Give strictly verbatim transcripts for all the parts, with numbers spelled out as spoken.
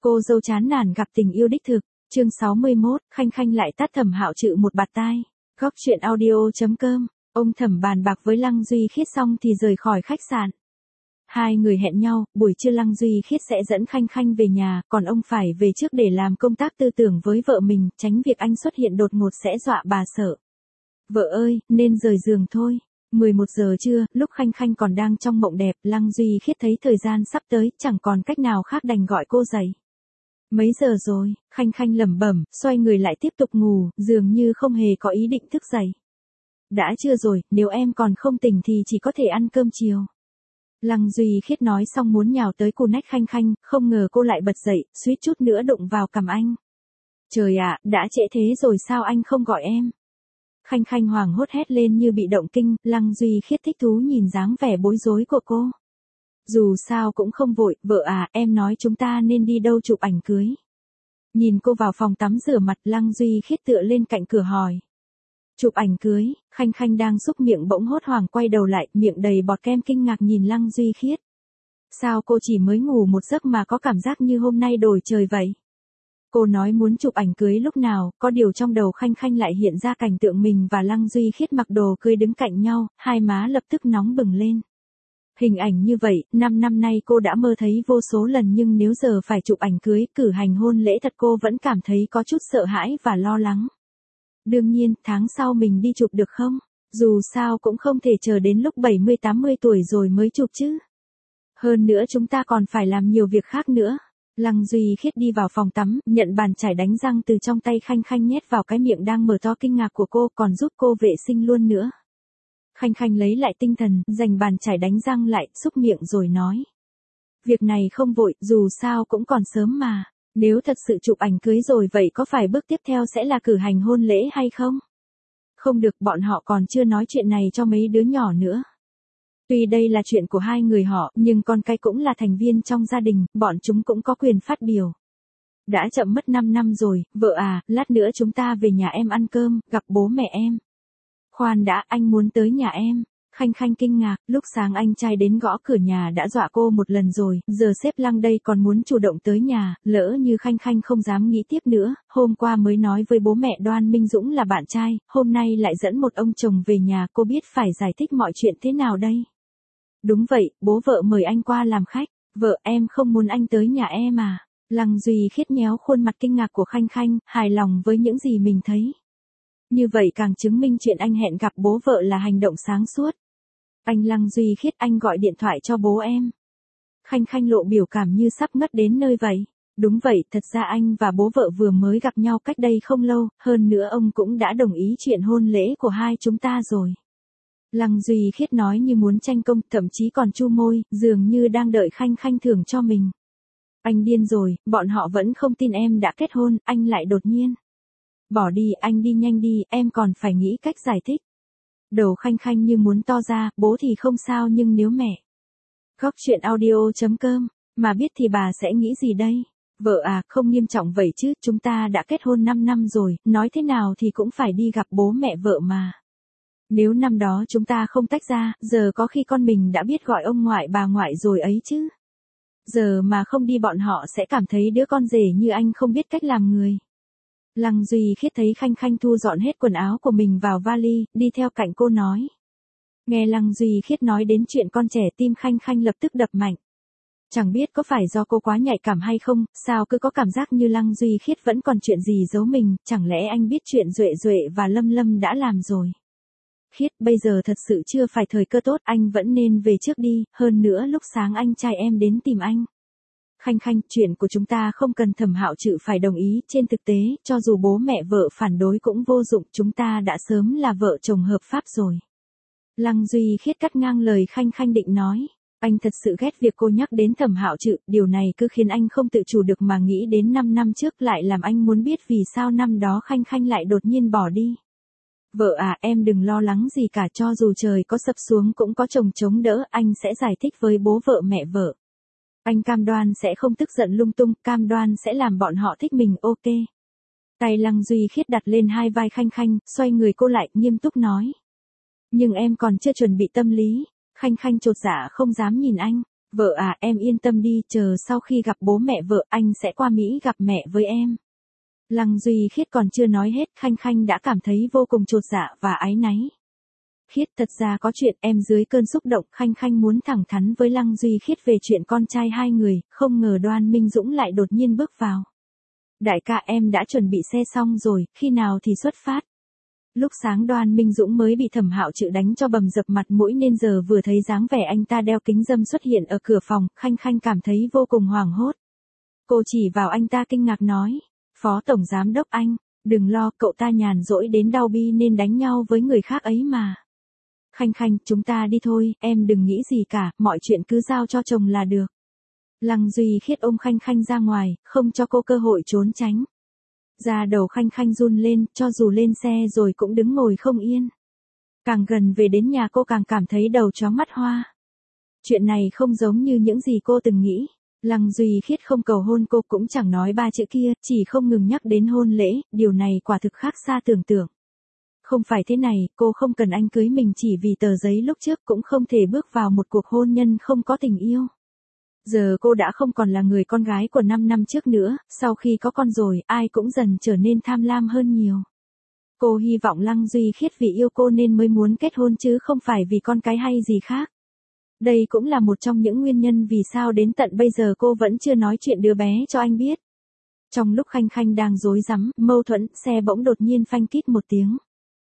Cô dâu chán nản gặp tình yêu đích thực. Chương sáu mươi mốt, Khanh Khanh lại tát Thẩm Hạo Trự một bạt tai. Góc truyện audio chấm com. Ông Thẩm bàn bạc với Lăng Duy Khiết xong thì rời khỏi khách sạn. Hai người hẹn nhau, buổi trưa Lăng Duy Khiết sẽ dẫn Khanh Khanh về nhà, còn ông phải về trước để làm công tác tư tưởng với vợ mình, tránh việc anh xuất hiện đột ngột sẽ dọa bà sợ. Vợ ơi, nên rời giường thôi. mười một giờ trưa, lúc Khanh Khanh còn đang trong mộng đẹp, Lăng Duy Khiết thấy thời gian sắp tới, chẳng còn cách nào khác đành gọi cô dậy. Mấy giờ rồi? Khanh Khanh lẩm bẩm, xoay người lại tiếp tục ngủ, dường như không hề có ý định thức dậy. Đã trưa rồi, nếu em còn không tỉnh thì chỉ có thể ăn cơm chiều. Lăng Duy Khiết nói xong muốn nhào tới cù nách Khanh Khanh, không ngờ cô lại bật dậy, suýt chút nữa đụng vào cằm anh. Trời ạ, đã trễ thế rồi sao anh không gọi em? Khanh Khanh hoảng hốt hét lên như bị động kinh, Lăng Duy Khiết thích thú nhìn dáng vẻ bối rối của cô. Dù sao cũng không vội, vợ à, em nói chúng ta nên đi đâu chụp ảnh cưới. Nhìn cô vào phòng tắm rửa mặt, Lăng Duy Khiết tựa lên cạnh cửa hỏi. Chụp ảnh cưới, Khanh Khanh đang xúc miệng bỗng hốt hoảng quay đầu lại, miệng đầy bọt kem kinh ngạc nhìn Lăng Duy Khiết. Sao cô chỉ mới ngủ một giấc mà có cảm giác như hôm nay đổi trời vậy? Cô nói muốn chụp ảnh cưới lúc nào, có điều trong đầu Khanh Khanh lại hiện ra cảnh tượng mình và Lăng Duy Khiết mặc đồ cưới đứng cạnh nhau, hai má lập tức nóng bừng lên. Hình ảnh như vậy, năm năm nay cô đã mơ thấy vô số lần nhưng nếu giờ phải chụp ảnh cưới, cử hành hôn lễ thật cô vẫn cảm thấy có chút sợ hãi và lo lắng. Đương nhiên, tháng sau mình đi chụp được không? Dù sao cũng không thể chờ đến lúc bảy mươi tám mươi tuổi rồi mới chụp chứ. Hơn nữa chúng ta còn phải làm nhiều việc khác nữa. Lăng Duy Khiết đi vào phòng tắm, nhận bàn chải đánh răng từ trong tay Khanh Khanh nhét vào cái miệng đang mở to kinh ngạc của cô, còn giúp cô vệ sinh luôn nữa. Khanh Khanh lấy lại tinh thần, giành bàn chải đánh răng lại, xúc miệng rồi nói. Việc này không vội, dù sao cũng còn sớm mà. Nếu thật sự chụp ảnh cưới rồi vậy có phải bước tiếp theo sẽ là cử hành hôn lễ hay không? Không được, bọn họ còn chưa nói chuyện này cho mấy đứa nhỏ nữa. Tuy đây là chuyện của hai người họ, nhưng con cái cũng là thành viên trong gia đình, bọn chúng cũng có quyền phát biểu. Đã chậm mất năm năm rồi, vợ à, lát nữa chúng ta về nhà em ăn cơm, gặp bố mẹ em. Khoan đã, anh muốn tới nhà em. Khanh Khanh kinh ngạc, lúc sáng anh trai đến gõ cửa nhà đã dọa cô một lần rồi, giờ sếp Lăng đây còn muốn chủ động tới nhà, lỡ như Khanh Khanh không dám nghĩ tiếp nữa, hôm qua mới nói với bố mẹ Đoan Minh Dũng là bạn trai, hôm nay lại dẫn một ông chồng về nhà, cô biết phải giải thích mọi chuyện thế nào đây? Đúng vậy, bố vợ mời anh qua làm khách, vợ em không muốn anh tới nhà em à? Lăng Duy Khiết nhéo khuôn mặt kinh ngạc của Khanh Khanh, hài lòng với những gì mình thấy. Như vậy càng chứng minh chuyện anh hẹn gặp bố vợ là hành động sáng suốt. Anh Lăng Duy Khiết, anh gọi điện thoại cho bố em. Khanh Khanh lộ biểu cảm như sắp ngất đến nơi vậy. Đúng vậy, thật ra anh và bố vợ vừa mới gặp nhau cách đây không lâu, hơn nữa ông cũng đã đồng ý chuyện hôn lễ của hai chúng ta rồi. Lăng Duy Khiết nói như muốn tranh công, thậm chí còn chu môi, dường như đang đợi Khanh Khanh thưởng cho mình. Anh điên rồi, bọn họ vẫn không tin em đã kết hôn, anh lại đột nhiên. Bỏ đi, anh đi nhanh đi, em còn phải nghĩ cách giải thích. Đầu Khanh Khanh như muốn to ra, bố thì không sao nhưng nếu mẹ. Góc truyện audio chấm com, mà biết thì bà sẽ nghĩ gì đây? Vợ à, không nghiêm trọng vậy chứ, chúng ta đã kết hôn năm năm rồi, nói thế nào thì cũng phải đi gặp bố mẹ vợ mà. Nếu năm đó chúng ta không tách ra, giờ có khi con mình đã biết gọi ông ngoại bà ngoại rồi ấy chứ. Giờ mà không đi bọn họ sẽ cảm thấy đứa con rể như anh không biết cách làm người. Lăng Duy Khiết thấy Khanh Khanh thu dọn hết quần áo của mình vào vali, đi theo cạnh cô nói. Nghe Lăng Duy Khiết nói đến chuyện con trẻ tim Khanh Khanh lập tức đập mạnh. Chẳng biết có phải do cô quá nhạy cảm hay không, sao cứ có cảm giác như Lăng Duy Khiết vẫn còn chuyện gì giấu mình, chẳng lẽ anh biết chuyện Duệ Duệ và Lâm Lâm đã làm rồi. Khiết, bây giờ thật sự chưa phải thời cơ tốt, anh vẫn nên về trước đi, hơn nữa lúc sáng anh trai em đến tìm anh. Khanh Khanh, chuyện của chúng ta không cần Thẩm Hạo Trự phải đồng ý, trên thực tế, cho dù bố mẹ vợ phản đối cũng vô dụng, chúng ta đã sớm là vợ chồng hợp pháp rồi. Lăng Duy Khiết cắt ngang lời Khanh Khanh định nói, anh thật sự ghét việc cô nhắc đến Thẩm Hạo Trự, điều này cứ khiến anh không tự chủ được mà nghĩ đến năm năm trước lại làm anh muốn biết vì sao năm đó Khanh Khanh lại đột nhiên bỏ đi. Vợ à, em đừng lo lắng gì cả, cho dù trời có sập xuống cũng có chồng chống đỡ, anh sẽ giải thích với bố vợ mẹ vợ. Anh cam đoan sẽ không tức giận lung tung, cam đoan sẽ làm bọn họ thích mình, ok. Tay Lăng Duy Khiết đặt lên hai vai Khanh Khanh, xoay người cô lại, nghiêm túc nói. Nhưng em còn chưa chuẩn bị tâm lý. Khanh Khanh chột dạ không dám nhìn anh. Vợ à, em yên tâm đi, chờ sau khi gặp bố mẹ vợ anh sẽ qua Mỹ gặp mẹ với em. Lăng Duy Khiết còn chưa nói hết, Khanh Khanh đã cảm thấy vô cùng chột dạ và áy náy. Khiết, thật ra có chuyện em dưới cơn xúc động, Khanh Khanh muốn thẳng thắn với Lăng Duy Khiết về chuyện con trai hai người, không ngờ Đoan Minh Dũng lại đột nhiên bước vào. Đại ca, em đã chuẩn bị xe xong rồi, khi nào thì xuất phát? Lúc sáng Đoan Minh Dũng mới bị Thẩm Hạo Trự đánh cho bầm dập mặt mũi nên giờ vừa thấy dáng vẻ anh ta đeo kính râm xuất hiện ở cửa phòng, Khanh Khanh cảm thấy vô cùng hoảng hốt. Cô chỉ vào anh ta kinh ngạc nói, Phó Tổng Giám Đốc anh, đừng lo, cậu ta nhàn rỗi đến đau bi nên đánh nhau với người khác ấy mà. Khanh Khanh, chúng ta đi thôi, em đừng nghĩ gì cả, mọi chuyện cứ giao cho chồng là được. Lăng Duy Khiết ôm Khanh Khanh ra ngoài, không cho cô cơ hội trốn tránh. Da đầu Khanh Khanh run lên, cho dù lên xe rồi cũng đứng ngồi không yên. Càng gần về đến nhà cô càng cảm thấy đầu chóng mắt hoa. Chuyện này không giống như những gì cô từng nghĩ. Lăng Duy Khiết không cầu hôn cô cũng chẳng nói ba chữ kia, chỉ không ngừng nhắc đến hôn lễ, điều này quả thực khác xa tưởng tượng. Không phải thế này, cô không cần anh cưới mình chỉ vì tờ giấy lúc trước, cũng không thể bước vào một cuộc hôn nhân không có tình yêu. Giờ cô đã không còn là người con gái của năm năm trước nữa, sau khi có con rồi, ai cũng dần trở nên tham lam hơn nhiều. Cô hy vọng Lăng Duy Khiết vì yêu cô nên mới muốn kết hôn chứ không phải vì con cái hay gì khác. Đây cũng là một trong những nguyên nhân vì sao đến tận bây giờ cô vẫn chưa nói chuyện đứa bé cho anh biết. Trong lúc Khanh Khanh đang rối rắm, mâu thuẫn, xe bỗng đột nhiên phanh kít một tiếng.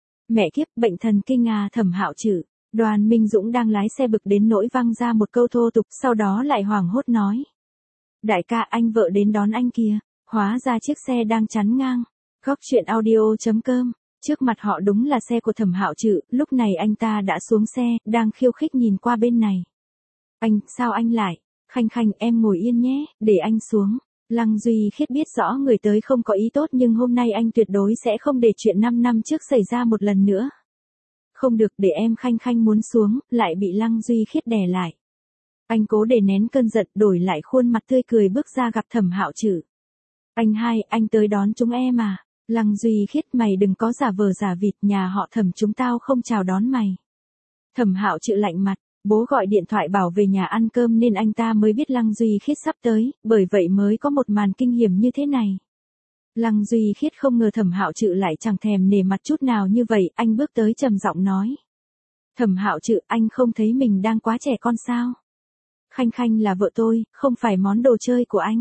Mẹ kiếp, bệnh thần kinh à, Thẩm Hạo Trự. Đoan Minh Dũng đang lái xe bực đến nỗi văng ra một câu thô tục, sau đó lại hoảng hốt nói. Đại ca, anh vợ đến đón anh kìa. Hóa ra chiếc xe đang chắn ngang. Góc truyện audio chấm com. Trước mặt họ đúng là xe của Thẩm Hạo Trự, lúc này anh ta đã xuống xe, đang khiêu khích nhìn qua bên này. Anh, sao anh lại? Khanh Khanh, em ngồi yên nhé, để anh xuống. Lăng Duy Khiết biết rõ người tới không có ý tốt nhưng hôm nay anh tuyệt đối sẽ không để chuyện năm năm trước xảy ra một lần nữa. Không được, để em. Khanh Khanh muốn xuống, lại bị Lăng Duy Khiết đè lại. Anh cố để nén cơn giận, đổi lại khuôn mặt tươi cười bước ra gặp Thẩm Hạo Trự. Anh hai, anh tới đón chúng em à? Lăng Duy Khiết, mày đừng có giả vờ giả vịt, nhà họ Thẩm chúng tao không chào đón mày. Thẩm Hạo Trự lạnh mặt, bố gọi điện thoại bảo về nhà ăn cơm nên anh ta mới biết Lăng Duy Khiết sắp tới, bởi vậy mới có một màn kinh hiểm như thế này. Lăng Duy Khiết không ngờ Thẩm Hạo Trự lại chẳng thèm nể mặt chút nào như vậy, anh bước tới trầm giọng nói. Thẩm Hạo Trự, anh không thấy mình đang quá trẻ con sao? Khanh Khanh là vợ tôi, không phải món đồ chơi của anh.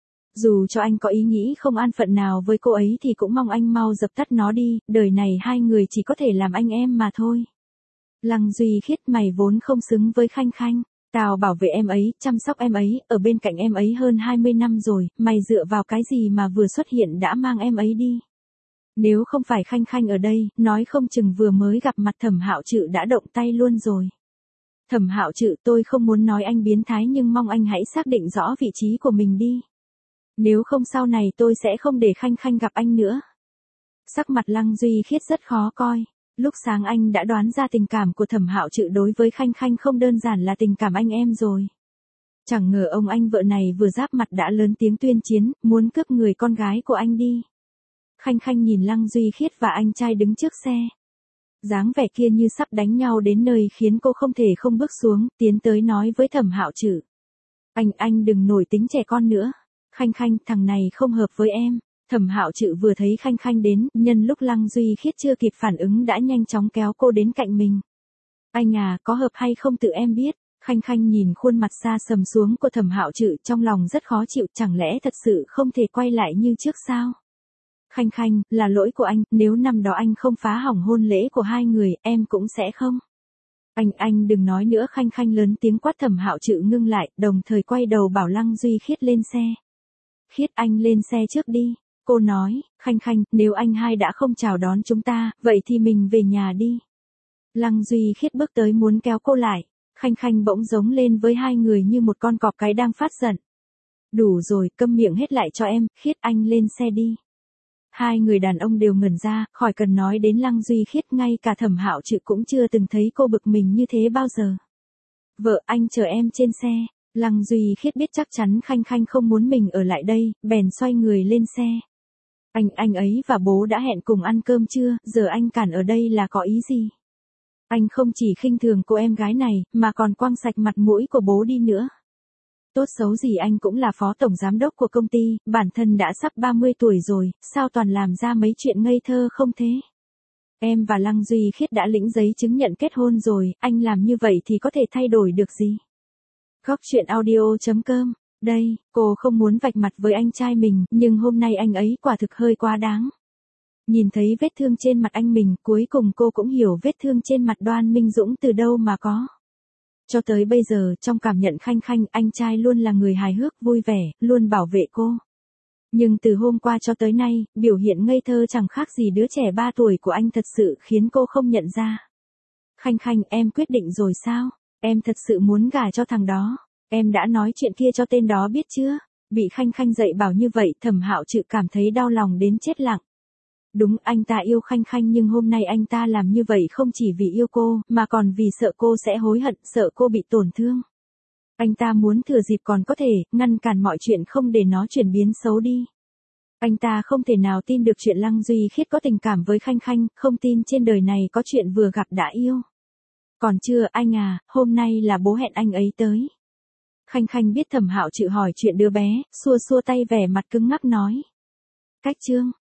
Dù cho anh có ý nghĩ không an phận nào với cô ấy thì cũng mong anh mau dập tắt nó đi, đời này hai người chỉ có thể làm anh em mà thôi. Lăng Duy Khiết, mày vốn không xứng với Khanh Khanh. Tao bảo vệ em ấy, chăm sóc em ấy, ở bên cạnh em ấy hơn hai mươi năm rồi, mày dựa vào cái gì mà vừa xuất hiện đã mang em ấy đi? Nếu không phải Khanh Khanh ở đây, nói không chừng vừa mới gặp mặt Thẩm Hạo Trự đã động tay luôn rồi. Thẩm Hạo Trự, tôi không muốn nói anh biến thái nhưng mong anh hãy xác định rõ vị trí của mình đi. Nếu không sau này tôi sẽ không để Khanh Khanh gặp anh nữa. Sắc mặt Lăng Duy Khiết rất khó coi. Lúc sáng anh đã đoán ra tình cảm của Thẩm Hạo Trự đối với Khanh Khanh không đơn giản là tình cảm anh em rồi. Chẳng ngờ ông anh vợ này vừa giáp mặt đã lớn tiếng tuyên chiến, muốn cướp người con gái của anh đi. Khanh Khanh nhìn Lăng Duy Khiết và anh trai đứng trước xe. Dáng vẻ kia như sắp đánh nhau đến nơi khiến cô không thể không bước xuống, tiến tới nói với Thẩm Hạo Trự. Anh, anh đừng nổi tính trẻ con nữa. Khanh Khanh, thằng này không hợp với em. Thẩm Hạo Trự vừa thấy Khanh Khanh đến, nhân lúc Lăng Duy Khiết chưa kịp phản ứng đã nhanh chóng kéo cô đến cạnh mình. Anh à, có hợp hay không tự em biết. Khanh Khanh nhìn khuôn mặt xa sầm xuống của Thẩm Hạo Trự trong lòng rất khó chịu, chẳng lẽ thật sự không thể quay lại như trước sao? Khanh Khanh, là lỗi của anh, nếu năm đó anh không phá hỏng hôn lễ của hai người, em cũng sẽ không. Anh, anh đừng nói nữa. Khanh Khanh lớn tiếng quát. Thẩm Hạo Trự ngưng lại, đồng thời quay đầu bảo Lăng Duy Khiết lên xe. Khiết, anh lên xe trước đi. Cô nói, Khanh Khanh, nếu anh hai đã không chào đón chúng ta, vậy thì mình về nhà đi. Lăng Duy Khiết bước tới muốn kéo cô lại. Khanh Khanh bỗng giống lên với hai người như một con cọp cái đang phát giận. Đủ rồi, câm miệng hết lại cho em. Khiết, anh lên xe đi. Hai người đàn ông đều ngẩn ra, khỏi cần nói đến Lăng Duy Khiết, ngay cả Thẩm Hạo Trự cũng chưa từng thấy cô bực mình như thế bao giờ. Vợ, anh chờ em trên xe. Lăng Duy Khiết biết chắc chắn Khanh Khanh không muốn mình ở lại đây, bèn xoay người lên xe. Anh, anh ấy và bố đã hẹn cùng ăn cơm chưa, giờ anh cản ở đây là có ý gì? Anh không chỉ khinh thường cô em gái này, mà còn quăng sạch mặt mũi của bố đi nữa. Tốt xấu gì anh cũng là phó tổng giám đốc của công ty, bản thân đã sắp ba mươi tuổi rồi, sao toàn làm ra mấy chuyện ngây thơ không thế? Em và Lăng Duy Khiết đã lĩnh giấy chứng nhận kết hôn rồi, anh làm như vậy thì có thể thay đổi được gì? Góc chuyện audio chấm com. Đây, cô không muốn vạch mặt với anh trai mình, nhưng hôm nay anh ấy quả thực hơi quá đáng. Nhìn thấy vết thương trên mặt anh mình, cuối cùng cô cũng hiểu vết thương trên mặt Đoan Minh Dũng từ đâu mà có. Cho tới bây giờ, trong cảm nhận Khanh Khanh, anh trai luôn là người hài hước, vui vẻ, luôn bảo vệ cô. Nhưng từ hôm qua cho tới nay, biểu hiện ngây thơ chẳng khác gì đứa trẻ ba tuổi của anh thật sự khiến cô không nhận ra. Khanh Khanh, em quyết định rồi sao? Em thật sự muốn gả cho thằng đó. Em đã nói chuyện kia cho tên đó biết chưa? Bị Khanh Khanh dạy bảo như vậy, Thẩm Hạo Trự cảm thấy đau lòng đến chết lặng. Đúng, anh ta yêu Khanh Khanh nhưng hôm nay anh ta làm như vậy không chỉ vì yêu cô, mà còn vì sợ cô sẽ hối hận, sợ cô bị tổn thương. Anh ta muốn thừa dịp còn có thể, ngăn cản mọi chuyện không để nó chuyển biến xấu đi. Anh ta không thể nào tin được chuyện Lăng Duy Khiết có tình cảm với Khanh Khanh, không tin trên đời này có chuyện vừa gặp đã yêu. Còn chưa, anh à, hôm nay là bố hẹn anh ấy tới. Khanh Khanh biết Thẩm Hạo Trự hỏi chuyện đứa bé, xua xua tay vẻ mặt cứng ngắc nói. Cách Trương,